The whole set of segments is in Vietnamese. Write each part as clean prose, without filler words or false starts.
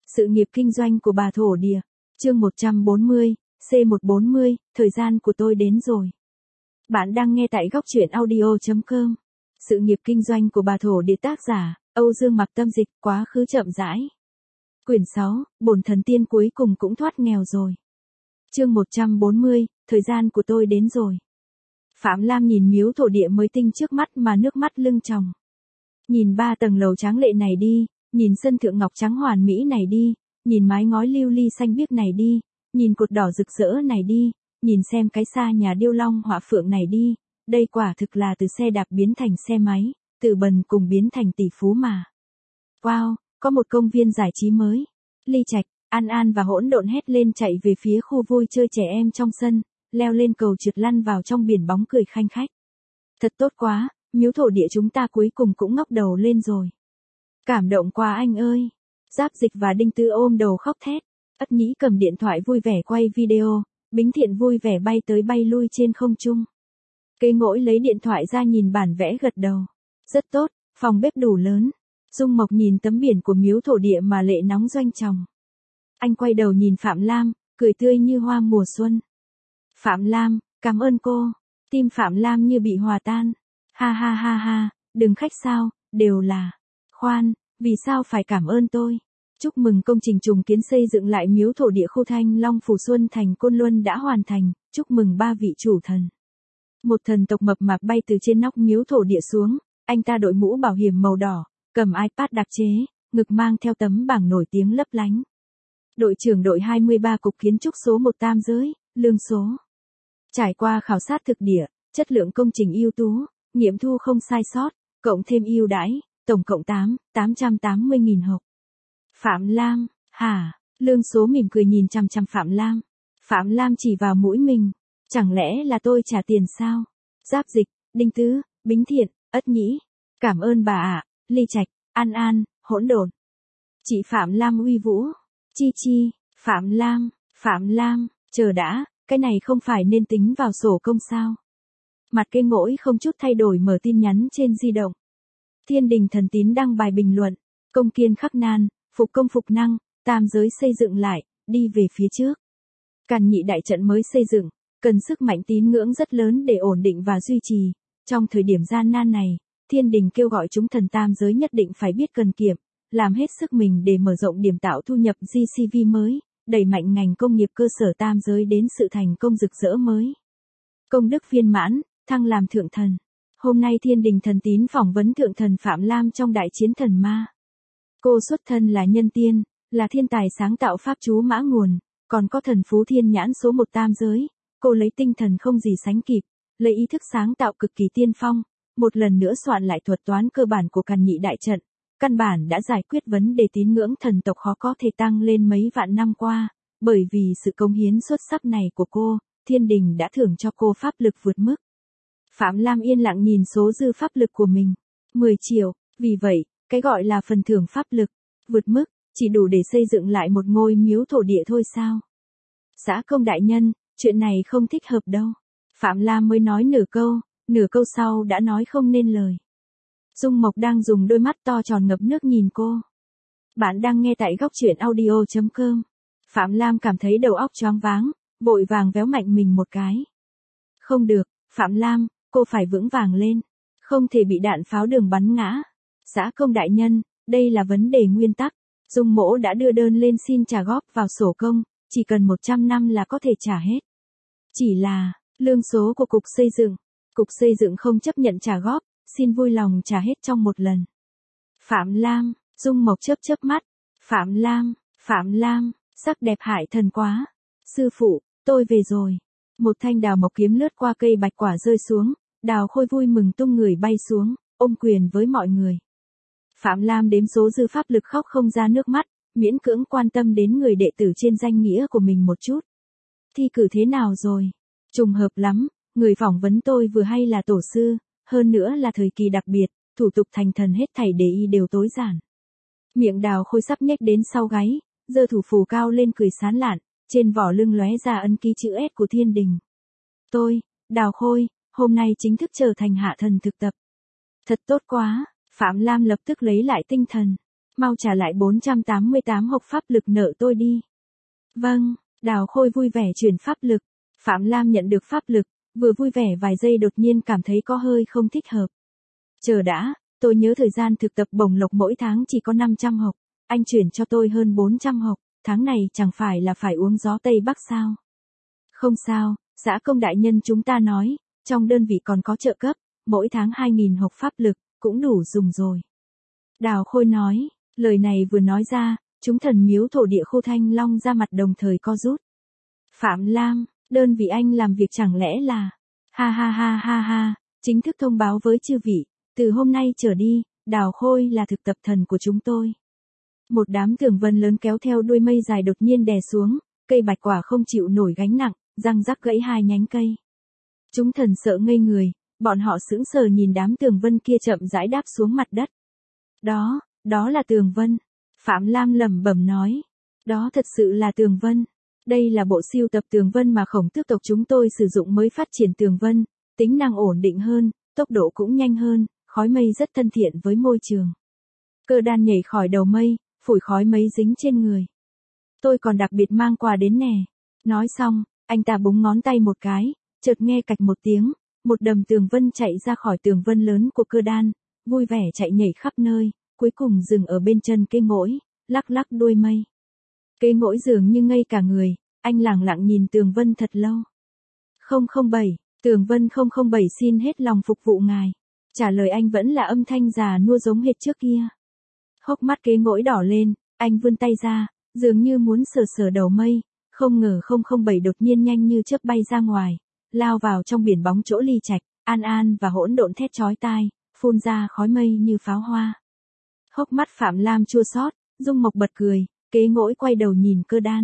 Sự nghiệp kinh doanh của bà thổ địa. Chương 140, C140, thời gian của tôi đến rồi. Bạn đang nghe tại góc truyện audio.com. Sự nghiệp kinh doanh của bà thổ địa, tác giả Âu Dương Mặc Tâm dịch, quá khứ chậm rãi. Quyển 6, bổn thần tiên cuối cùng cũng thoát nghèo rồi. Chương 140, thời gian của tôi đến rồi. Phạm Lam nhìn miếu thổ địa mới tinh trước mắt mà nước mắt lưng tròng. Nhìn 3 tầng lầu tráng lệ này đi, nhìn sân thượng ngọc trắng hoàn mỹ này đi, nhìn mái ngói lưu ly xanh biếc này đi, nhìn cột đỏ rực rỡ này đi, nhìn xem cái xa nhà điêu long họa phượng này đi, đây quả thực là từ xe đạp biến thành xe máy, từ bần cùng biến thành tỷ phú mà. Wow, có một công viên giải trí mới. Ly Trạch, An An và Hỗn Độn hét lên chạy về phía khu vui chơi trẻ em trong sân, leo lên cầu trượt lăn vào trong biển bóng cười khanh khách. Thật tốt quá, miếu thổ địa chúng ta cuối cùng cũng ngóc đầu lên rồi. Cảm động quá anh ơi. Giáp Dịch và Đinh Tư ôm đầu khóc thét. Ất Nhĩ cầm điện thoại vui vẻ quay video, Bính Thiện vui vẻ bay tới bay lui trên không trung. Cây Ngỗi lấy điện thoại ra nhìn bản vẽ gật đầu. Rất tốt, phòng bếp đủ lớn. Dung Mộc nhìn tấm biển của miếu thổ địa mà lệ nóng doanh tròng. Anh quay đầu nhìn Phạm Lam, cười tươi như hoa mùa xuân. Phạm Lam, cảm ơn cô. Tim Phạm Lam như bị hòa tan. Ha ha ha ha, đừng khách sao, đều là. Khoan, vì sao phải cảm ơn tôi? Chúc mừng công trình trùng kiến xây dựng lại miếu thổ địa khu Thanh Long Phủ Xuân thành Côn Luân đã hoàn thành, chúc mừng 3 vị chủ thần. Một thần tộc mập mạp bay từ trên nóc miếu thổ địa xuống, anh ta đội mũ bảo hiểm màu đỏ, cầm iPad đặc chế, ngực mang theo tấm bảng nổi tiếng lấp lánh. Đội trưởng đội 23 cục kiến trúc số 1 Tam Giới, Lương Số. Trải qua khảo sát thực địa, chất lượng công trình ưu tú, nghiệm thu không sai sót, cộng thêm ưu đãi, tổng cộng 880.000 hộp. Phạm Lam, hả? Lương Số mỉm cười nhìn chằm chằm Phạm Lam. Phạm Lam chỉ vào mũi mình. Chẳng lẽ là tôi trả tiền sao? Giáp Dịch, Đinh Tứ, Bính Thiện, Ất Nhĩ. Cảm ơn bà ạ. Ly Trạch, An An, Hỗn Độn. Chị Phạm Lam uy vũ. Chi Chi, Phạm Lam, chờ đã, cái này không phải nên tính vào sổ công sao? Mặt Cây Ngỗi không chút thay đổi mở tin nhắn trên di động. Thiên Đình Thần Tín đăng bài bình luận. Công kiên khắc nan, phục công phục năng, tam giới xây dựng lại, đi về phía trước. Càn Nhị đại trận mới xây dựng, cần sức mạnh tín ngưỡng rất lớn để ổn định và duy trì. Trong thời điểm gian nan này, Thiên Đình kêu gọi chúng thần tam giới nhất định phải biết cần kiệm, làm hết sức mình để mở rộng điểm tạo thu nhập GCV mới, đẩy mạnh ngành công nghiệp cơ sở tam giới đến sự thành công rực rỡ mới. Công đức viên mãn, thăng làm thượng thần. Hôm nay Thiên Đình Thần Tín phỏng vấn thượng thần Phạm Lam trong đại chiến thần ma. Cô xuất thân là nhân tiên, là thiên tài sáng tạo pháp chú mã nguồn, còn có thần phú thiên nhãn số 1 tam giới. Cô lấy tinh thần không gì sánh kịp, lấy ý thức sáng tạo cực kỳ tiên phong, một lần nữa soạn lại thuật toán cơ bản của Càn Nhị đại trận, căn bản đã giải quyết vấn đề tín ngưỡng thần tộc khó có thể tăng lên mấy vạn năm qua, bởi vì sự cống hiến xuất sắc này của cô, Thiên Đình đã thưởng cho cô pháp lực vượt mức. Phạm Lam yên lặng nhìn số dư pháp lực của mình, 10 triệu, vì vậy, cái gọi là phần thưởng pháp lực, vượt mức, chỉ đủ để xây dựng lại một ngôi miếu thổ địa thôi sao? Xã Công đại nhân, chuyện này không thích hợp đâu. Phạm Lam mới nói nửa câu sau đã nói không nên lời. Dung Mộc đang dùng đôi mắt to tròn ngập nước nhìn cô. Bạn đang nghe tại góc truyện audio.com. Phạm Lam cảm thấy đầu óc choáng váng, vội vàng véo mạnh mình một cái. Không được, Phạm Lam, cô phải vững vàng lên. Không thể bị đạn pháo đường bắn ngã. Xã Công đại nhân, đây là vấn đề nguyên tắc. Dung Mỗ đã đưa đơn lên xin trả góp vào sổ công, chỉ cần 100 năm là có thể trả hết. Chỉ là, lương số của Cục Xây dựng không chấp nhận trả góp, xin vui lòng trả hết trong một lần. Phạm Lam, Dung Mộc chớp mắt. Phạm Lam, sắc đẹp hại thần quá. Sư phụ, tôi về rồi. Một thanh đào mộc kiếm lướt qua cây bạch quả rơi xuống, Đào Khôi vui mừng tung người bay xuống, ôm quyền với mọi người. Phạm Lam đếm số dư pháp lực khóc không ra nước mắt, miễn cưỡng quan tâm đến người đệ tử trên danh nghĩa của mình một chút. Thi cử thế nào rồi? Trùng hợp lắm, người phỏng vấn tôi vừa hay là tổ sư, hơn nữa là thời kỳ đặc biệt, thủ tục thành thần hết thảy đề y đều tối giản. Miệng Đào Khôi sắp nhếch đến sau gáy, giơ thủ phù cao lên cười sán lạn, trên vỏ lưng lóe ra ấn ký chữ S của Thiên Đình. Tôi, Đào Khôi, hôm nay chính thức trở thành hạ thần thực tập. Thật tốt quá, Phạm Lam lập tức lấy lại tinh thần. Mau trả lại 488 hộc pháp lực nợ tôi đi. Vâng, Đào Khôi vui vẻ chuyển pháp lực. Phạm Lam nhận được pháp lực, vừa vui vẻ vài giây đột nhiên cảm thấy có hơi không thích hợp. Chờ đã, tôi nhớ thời gian thực tập bổng lộc mỗi tháng chỉ có 500 hộc, anh chuyển cho tôi hơn 400 hộc, tháng này chẳng phải là phải uống gió Tây Bắc sao? Không sao, xã công đại nhân chúng ta nói, trong đơn vị còn có trợ cấp, mỗi tháng 2.000 hộc pháp lực, cũng đủ dùng rồi. Đào Khôi nói, lời này vừa nói ra, chúng thần miếu thổ địa khu Thanh Long ra mặt đồng thời co rút. Phạm Lam, đơn vị anh làm việc chẳng lẽ là, ha ha ha ha ha, chính thức thông báo với chư vị, từ hôm nay trở đi, Đào Khôi là thực tập thần của chúng tôi. Một đám tường vân lớn kéo theo đuôi mây dài đột nhiên đè xuống, cây bạch quả không chịu nổi gánh nặng, răng rắc gãy hai nhánh cây. Chúng thần sợ ngây người, bọn họ sững sờ nhìn đám tường vân kia chậm rãi đáp xuống mặt đất. Đó là tường vân. Phạm Lam lẩm bẩm nói. Đó thật sự là tường vân. Đây là bộ siêu tập tường vân mà Khổng Tước tộc chúng tôi sử dụng mới phát triển tường vân, tính năng ổn định hơn, tốc độ cũng nhanh hơn, khói mây rất thân thiện với môi trường. Cơ Đan nhảy khỏi đầu mây, phủi khói mây dính trên người. Tôi còn đặc biệt mang quà đến nè. Nói xong, anh ta búng ngón tay một cái, chợt nghe cạch một tiếng, một đầm tường vân chạy ra khỏi tường vân lớn của Cơ Đan, vui vẻ chạy nhảy khắp nơi, cuối cùng dừng ở bên chân cây ngỗi, lắc lắc đuôi mây. Cây ngỗi dường như ngây cả người, anh lẳng lặng nhìn tường vân thật lâu. 007, tường vân 007 xin hết lòng phục vụ ngài. Trả lời anh vẫn là âm thanh già nua giống hệt trước kia. Hốc mắt cây ngỗi đỏ lên, anh vươn tay ra, dường như muốn sờ sờ đầu mây, không ngờ 007 đột nhiên nhanh như chớp bay ra ngoài, lao vào trong biển bóng chỗ Ly Trạch, An An và hỗn độn thét chói tai, phun ra khói mây như pháo hoa. Hốc mắt Phạm Lam chua xót, Dung Mộc bật cười, Kế Ngỗi quay đầu nhìn Cơ Đan.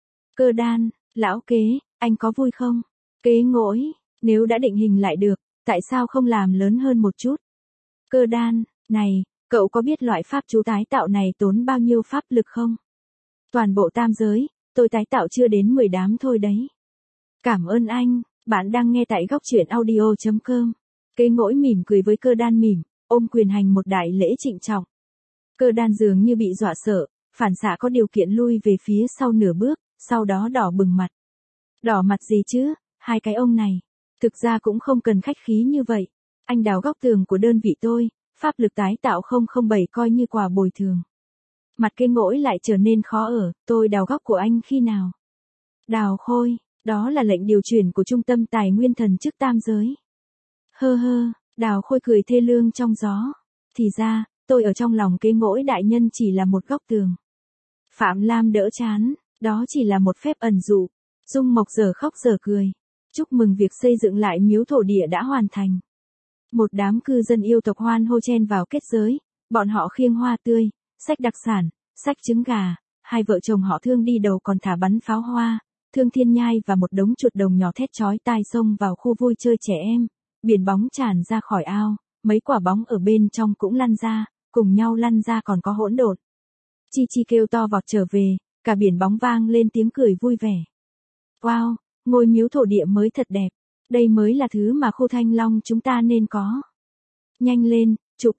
Cơ Đan, lão Kế, anh có vui không? Kế Ngỗi, nếu đã định hình lại được, tại sao không làm lớn hơn một chút? Cơ Đan, này, cậu có biết loại pháp chú tái tạo này tốn bao nhiêu pháp lực không? Toàn bộ tam giới, tôi tái tạo chưa đến 10 đám thôi đấy. Cảm ơn anh, bạn đang nghe tại góc truyện audio.com. Kế Ngỗi mỉm cười với Cơ Đan mỉm, ôm quyền hành một đại lễ trịnh trọng. Cơ Đan dường như bị dọa sợ, phản xạ có điều kiện lui về phía sau nửa bước, sau đó đỏ bừng mặt. Đỏ mặt gì chứ, hai cái ông này. Thực ra cũng không cần khách khí như vậy. Anh đào góc tường của đơn vị tôi, pháp lực tái tạo 007 coi như quà bồi thường. Mặt Kế Ngỗi lại trở nên khó ở, tôi đào góc của anh khi nào? Đào Khôi, đó là lệnh điều chuyển của Trung tâm Tài nguyên thần chức tam giới. Hơ hơ, Đào Khôi cười thê lương trong gió. Thì ra, tôi ở trong lòng Kế Ngỗi đại nhân chỉ là một góc tường. Phạm Lam đỡ chán, đó chỉ là một phép ẩn dụ. Dung Mộc giờ khóc giờ cười. Chúc mừng việc xây dựng lại miếu thổ địa đã hoàn thành. Một đám cư dân yêu tộc hoan hô chen vào kết giới, bọn họ khiêng hoa tươi, xách đặc sản, xách trứng gà, hai vợ chồng họ Thương đi đầu còn thả bắn pháo hoa, Thương Thiên Nhai và một đống chuột đồng nhỏ thét chói tai xông vào khu vui chơi trẻ em, biển bóng tràn ra khỏi ao, mấy quả bóng ở bên trong cũng lăn ra, cùng nhau lăn ra còn có hỗn độn. Chi Chi kêu to vọt trở về, cả biển bóng vang lên tiếng cười vui vẻ. Wow, ngôi miếu thổ địa mới thật đẹp, đây mới là thứ mà khu Thanh Long chúng ta nên có. Nhanh lên, chụp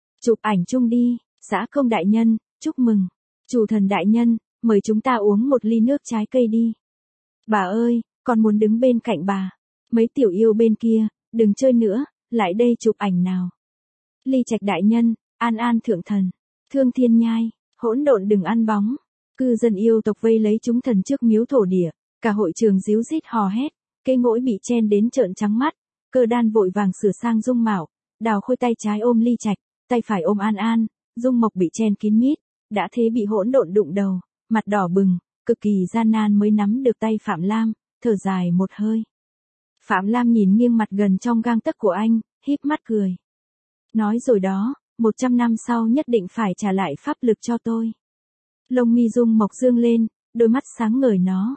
ảnh chung đi, xã công đại nhân, chúc mừng. Chủ thần đại nhân, mời chúng ta uống một ly nước trái cây đi. Bà ơi, con muốn đứng bên cạnh bà. Mấy tiểu yêu bên kia, đừng chơi nữa, lại đây chụp ảnh nào. Ly Trạch đại nhân, An An thượng thần, Thương Thiên Nhai, hỗn độn đừng ăn bóng. Cư dân yêu tộc vây lấy chúng thần trước miếu thổ địa, cả hội trường ríu rít hò hét, Kế Ngỗi bị chen đến trợn trắng mắt, Cơ Đan vội vàng sửa sang dung mạo, Đào Khôi tay trái ôm Ly Trạch, tay phải ôm An An, Dung Mộc bị chen kín mít, đã thế bị hỗn độn đụng đầu, mặt đỏ bừng, cực kỳ gian nan mới nắm được tay Phạm Lam, thở dài một hơi. Phạm Lam nhìn nghiêng mặt gần trong gang tấc của anh, híp mắt cười. Nói rồi đó, 100 năm sau nhất định phải trả lại pháp lực cho tôi. Lông mi Dung Mộc dương lên, đôi mắt sáng ngời nó.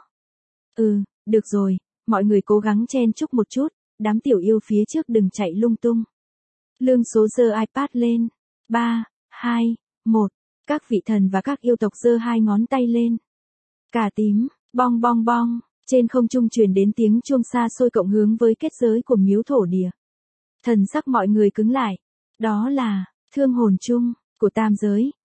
Được rồi, mọi người cố gắng chen chúc một chút, đám tiểu yêu phía trước đừng chạy lung tung. Lương Số giơ iPad lên. 3, 2, 1. Các vị thần và các yêu tộc giơ hai ngón tay lên. Cả tím, bong bong bong, trên không trung truyền đến tiếng chuông xa xôi cộng hướng với kết giới của miếu thổ địa. Thần sắc mọi người cứng lại. Đó là thương hồn chung của tam giới,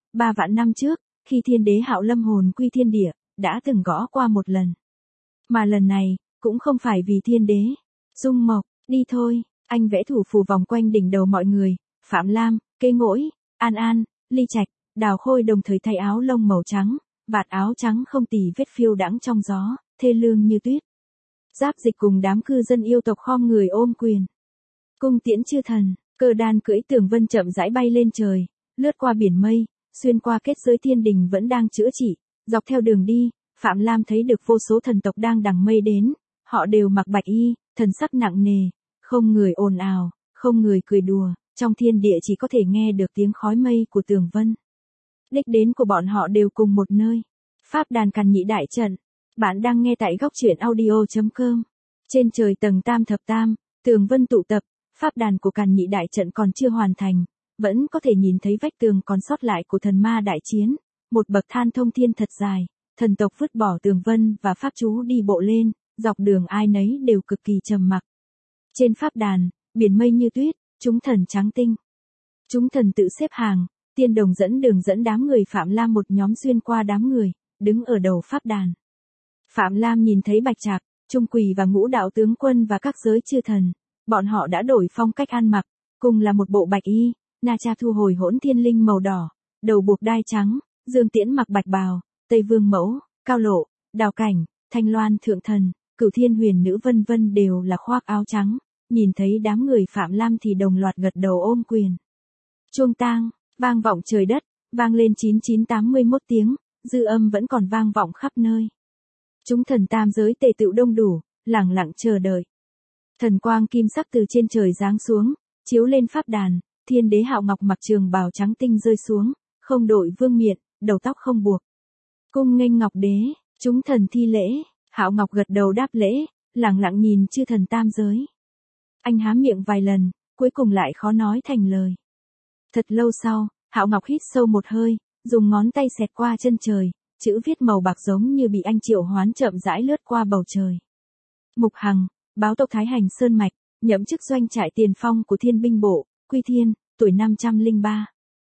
3 vạn năm trước, khi thiên đế Hạo Lâm hồn quy thiên địa, đã từng gõ qua một lần. Mà lần này, cũng không phải vì thiên đế. Dung Mộc, đi thôi, anh vẽ thủ phù vòng quanh đỉnh đầu mọi người, Phạm Lam, Kê Ngỗi, An An, Ly Trạch, Đào Khôi đồng thời thay áo lông màu trắng, vạt áo trắng không tì vết phiêu đãng trong gió, thê lương như tuyết. Giáp Dịch cùng đám cư dân yêu tộc khom người ôm quyền. Cung tiễn chư thần, Cơ Đan cưỡi tường vân chậm rãi bay lên trời, lướt qua biển mây, xuyên qua kết giới thiên đình vẫn đang chữa trị, dọc theo đường đi, Phạm Lam thấy được vô số thần tộc đang đằng mây đến, họ đều mặc bạch y, thần sắc nặng nề, không người ồn ào, không người cười đùa, trong thiên địa chỉ có thể nghe được tiếng khói mây của tường vân. Đích đến của bọn họ đều cùng một nơi. Pháp đàn Càn Nhị Đại Trận. Bạn đang nghe tại góc truyện audio.com. Trên trời tầng tam thập tam, tường vân tụ tập, pháp đàn của Càn Nhị Đại Trận còn chưa hoàn thành, vẫn có thể nhìn thấy vách tường còn sót lại của thần ma đại chiến, một bậc thang thông thiên thật dài, thần tộc vứt bỏ tường vân và pháp chú đi bộ lên, dọc đường ai nấy đều cực kỳ trầm mặc. Trên pháp đàn, biển mây như tuyết, chúng thần trắng tinh. Chúng thần tự xếp hàng, tiên đồng dẫn đường dẫn đám người Phạm Lam một nhóm xuyên qua đám người, đứng ở đầu pháp đàn. Phạm Lam nhìn thấy Bạch Trạc, Trung Quỳ và Ngũ Đạo tướng quân và các giới chư thần, bọn họ đã đổi phong cách ăn mặc, cùng là một bộ bạch y, Na Cha thu hồi hỗn thiên linh màu đỏ, đầu buộc đai trắng, Dương Tiễn mặc bạch bào, Tây Vương Mẫu, Cao Lộ, Đào Cảnh, Thanh Loan thượng thần, Cửu Thiên huyền nữ vân vân đều là khoác áo trắng, nhìn thấy đám người Phạm Lam thì đồng loạt gật đầu ôm quyền. Chuông tang, vang vọng trời đất, vang lên 9981 tiếng, dư âm vẫn còn vang vọng khắp nơi. Chúng thần tam giới tề tựu đông đủ, lẳng lặng chờ đợi. Thần quang kim sắc từ trên trời giáng xuống, chiếu lên pháp đàn, thiên đế Hạo Ngọc mặc trường bào trắng tinh rơi xuống, không đội vương miện, đầu tóc không buộc. Cung nghênh Ngọc đế, chúng thần thi lễ, Hạo Ngọc gật đầu đáp lễ, lẳng lặng nhìn chư thần tam giới. Anh há miệng vài lần, cuối cùng lại khó nói thành lời. Thật lâu sau, Hạo Ngọc hít sâu một hơi, dùng ngón tay xẹt qua chân trời, chữ viết màu bạc giống như bị anh triệu hoán chậm rãi lướt qua bầu trời. Mục Hằng, báo tộc Thái Hành Sơn Mạch, nhậm chức doanh trại tiền phong của Thiên binh bộ, Quy Thiên, tuổi 503.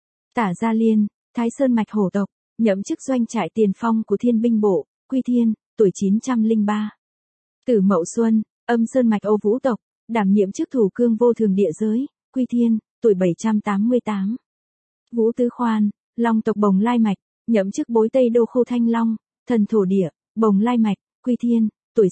Tả Gia Liên, Thái Sơn Mạch hổ tộc, nhậm chức doanh trại tiền phong của Thiên binh bộ, Quy Thiên, tuổi 903. Tử Mậu Xuân, Âm Sơn Mạch Âu Vũ tộc, đảm nhiệm chức thủ cương vô thường địa giới, Quy Thiên, tuổi 788. Vũ Tứ Khoan, Long tộc Bồng Lai Mạch, nhậm chức bối Tây Đô Khô Thanh Long, thần thổ địa, Bồng Lai Mạch, Quy Thiên, tuổi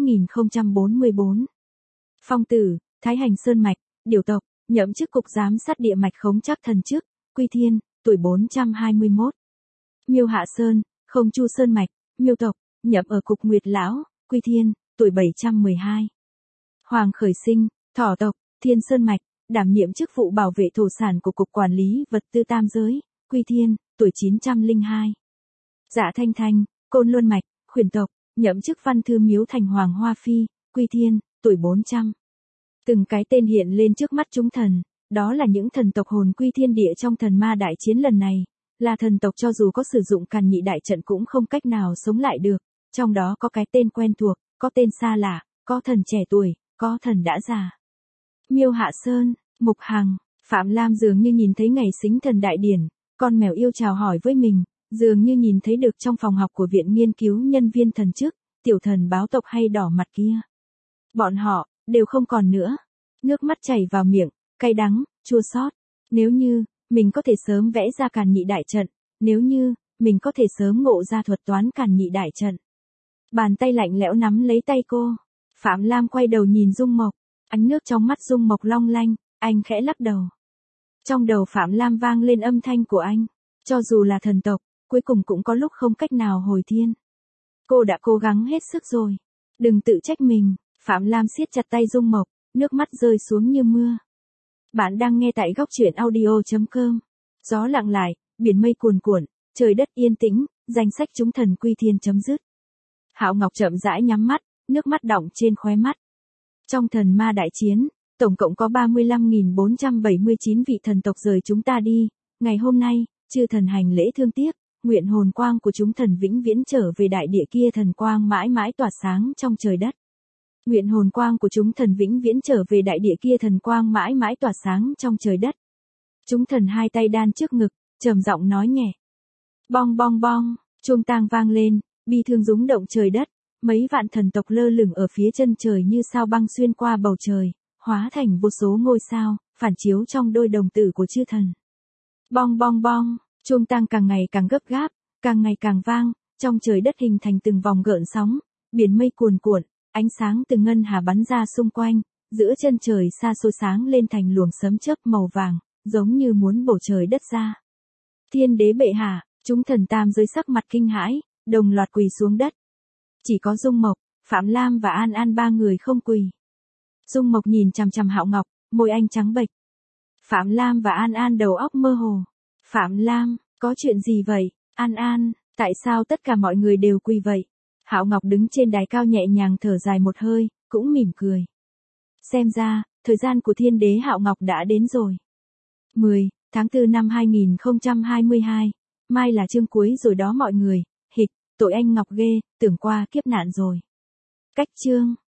6044. Phong Tử, Thái Hành Sơn Mạch, Điều tộc, nhậm chức cục giám sát địa mạch khống chắc thần chức, Quy Thiên, tuổi 421. Miêu Hạ Sơn, Không Chu Sơn Mạch, Miêu tộc, nhậm ở cục Nguyệt Lão, Quy Thiên, tuổi 712. Hoàng Khởi Sinh, Thỏ tộc, Thiên Sơn Mạch, đảm nhiệm chức vụ bảo vệ thổ sản của cục quản lý vật tư tam giới, Quy Thiên, tuổi 902. Dạ Thanh Thanh, Côn Luân Mạch, Khuyển tộc, nhậm chức văn thư miếu thành Hoàng Hoa Phi, Quy Thiên, tuổi 400. Từng cái tên hiện lên trước mắt chúng thần, đó là những thần tộc hồn quy thiên địa trong thần ma đại chiến lần này, là thần tộc cho dù có sử dụng Càn Nhị Đại Trận cũng không cách nào sống lại được, trong đó có cái tên quen thuộc, có tên xa lạ, có thần trẻ tuổi, có thần đã già. Miêu Hạ Sơn, Mục Hằng, Phạm Lam dường như nhìn thấy ngày Sính Thần Đại Điển, con mèo yêu chào hỏi với mình, dường như nhìn thấy được trong phòng học của viện nghiên cứu nhân viên thần chức, tiểu thần báo tộc hay đỏ mặt kia. Bọn họ, đều không còn nữa. Nước mắt chảy vào miệng, cay đắng, chua xót. Nếu như, mình có thể sớm vẽ ra Càn Nhị Đại Trận, nếu như, mình có thể sớm ngộ ra thuật toán Càn Nhị Đại Trận. Bàn tay lạnh lẽo nắm lấy tay cô. Phạm Lam quay đầu nhìn Dung Mộc, ánh nước trong mắt Dung Mộc long lanh, anh khẽ lắc đầu. Trong đầu Phạm Lam vang lên âm thanh của anh, cho dù là thần tộc, cuối cùng cũng có lúc không cách nào hồi thiên. Cô đã cố gắng hết sức rồi, đừng tự trách mình. Phạm Lam siết chặt tay Dung Mộc, nước mắt rơi xuống như mưa. Bạn đang nghe tại góc truyện audio.com. Gió lặng lại, biển mây cuồn cuộn, trời đất yên tĩnh, danh sách chúng thần quy thiên chấm dứt. Hạo Ngọc chậm rãi nhắm mắt, nước mắt đọng trên khóe mắt. Trong thần ma đại chiến, tổng cộng có 35.479 vị thần tộc rời chúng ta đi. Ngày hôm nay, chư thần hành lễ thương tiếc, nguyện hồn quang của chúng thần vĩnh viễn trở về đại địa kia, thần quang mãi mãi tỏa sáng trong trời đất. Nguyện hồn quang của chúng thần vĩnh viễn trở về đại địa kia, thần quang mãi mãi tỏa sáng trong trời đất. Chúng thần hai tay đan trước ngực, trầm giọng nói nhẹ, Bong bong bong, chuông tang vang lên, bi thương rúng động trời đất, mấy vạn thần tộc lơ lửng ở phía chân trời như sao băng xuyên qua bầu trời, hóa thành vô số ngôi sao, phản chiếu trong đôi đồng tử của chư thần. Bong bong bong, chuông tang càng ngày càng gấp gáp, càng ngày càng vang, trong trời đất hình thành từng vòng gợn sóng, biển mây cuồn cuộn, ánh sáng từ ngân hà bắn ra xung quanh, giữa chân trời xa xôi sáng lên thành luồng sấm chớp màu vàng, giống như muốn bổ trời đất ra. Thiên đế bệ hạ, chúng thần tam giới sắc mặt kinh hãi, đồng loạt quỳ xuống đất. Chỉ có Dung Mộc, Phạm Lam và An An ba người không quỳ. Dung Mộc nhìn chằm chằm Hạo Ngọc, môi anh trắng bệch. Phạm Lam và An An đầu óc mơ hồ. Phạm Lam, có chuyện gì vậy? An An, tại sao tất cả mọi người đều quỳ vậy? Hạo Ngọc đứng trên đài cao nhẹ nhàng thở dài một hơi, cũng mỉm cười. Xem ra, thời gian của thiên đế Hạo Ngọc đã đến rồi. 10 tháng 4 năm 2022, mai là chương cuối rồi đó mọi người, hịch, tội anh Ngọc ghê, tưởng qua kiếp nạn rồi. Cách chương.